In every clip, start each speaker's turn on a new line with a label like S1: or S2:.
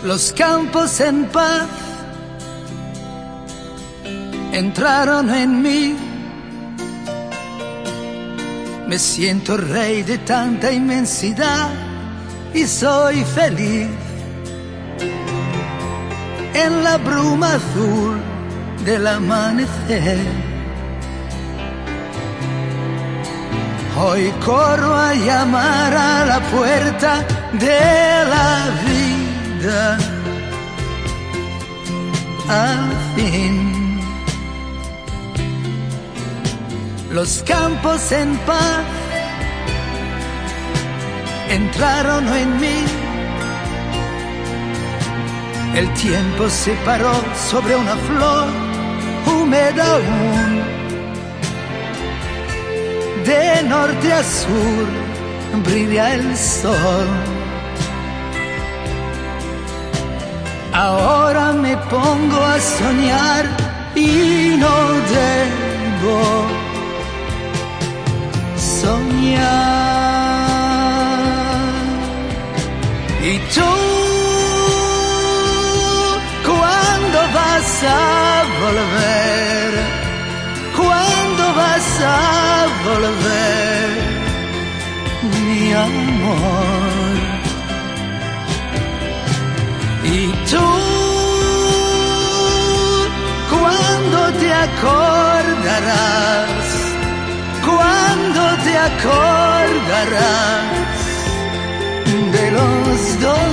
S1: Los campos en paz entraron en mí. Me siento rey de tanta inmensidad y soy feliz. En la bruma azul del amanecer, hoy corro a llamar a la puerta de la vida. Al fin, los campos en paz entraron en mí. El tiempo se paró sobre una flor húmeda aún. De norte a sur brilla el sol. Ahora me pongo a soñar y no debo soñar. ¿Y tú cuándo vas a volver? ¿Cuándo vas a volver, mi amor? ¿Y tú cuándo te acordarás? ¿Cuándo te acordarás de los dos?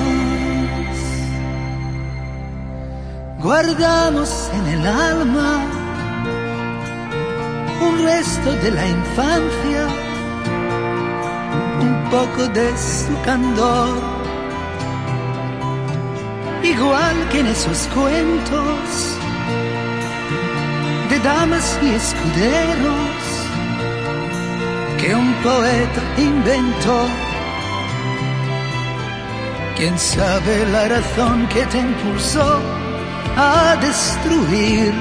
S1: Guardamos en el alma un resto de la infancia, un poco de su candor, igual que en esos cuentos de damas y escuderos que un poeta inventó. ¿Quién sabe la razón que te impulsó a destruir,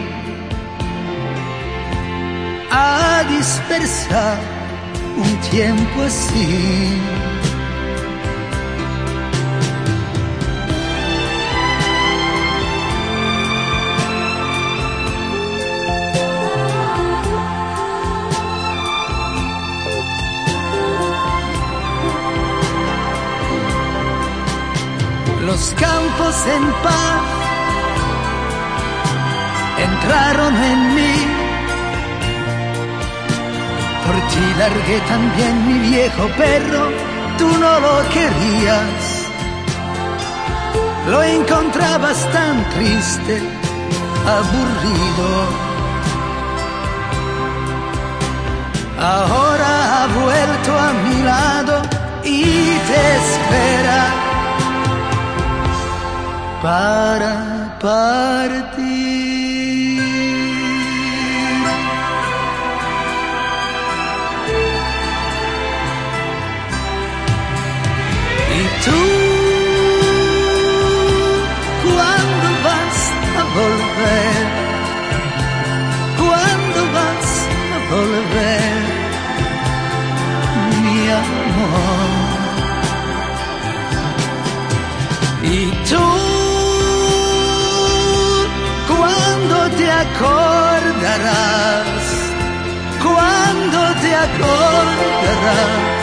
S1: a dispersar un tiempo así? Los campos en paz entraron en mí. Por ti largué también mi viejo perro, tú no lo querías. Lo encontrabas tan triste, aburrido. Ahora ha vuelto a mi lado y te espera para partir. ¿Y tú cuándo vas a volver? ¿Cuándo vas a volver, mi amor? ¿Y tú cuándo te acordarás? ¿Cuándo te acordarás